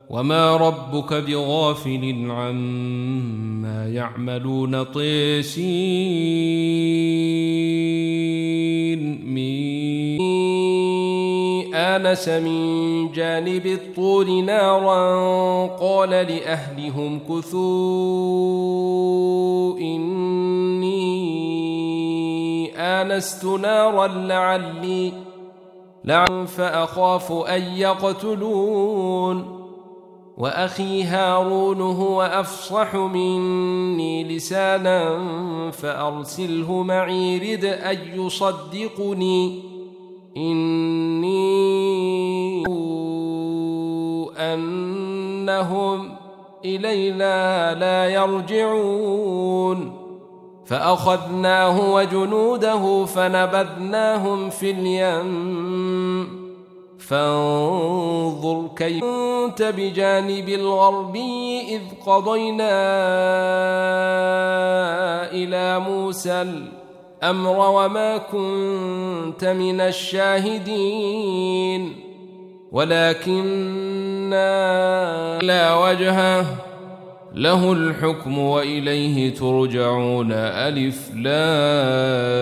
وما ربك بغافل عما يعملون طيسين آنس من جانب الطور نارا قال لأهلهم كثوا إني آنست نارا لعلي فأخاف أن يقتلون وأخي هارون هو أفصح مني لسانا فأرسله معي رد أن يصدقني إني أنهم إلينا لا يرجعون فأخذناه وجنوده فنبذناهم في اليم فانظر كيف كنت بجانب الغربي إذ قضينا إلى موسى الأمر وما كنت من الشاهدين ولكننا لا وجهه له الحكم وإليه ترجعون ألف لام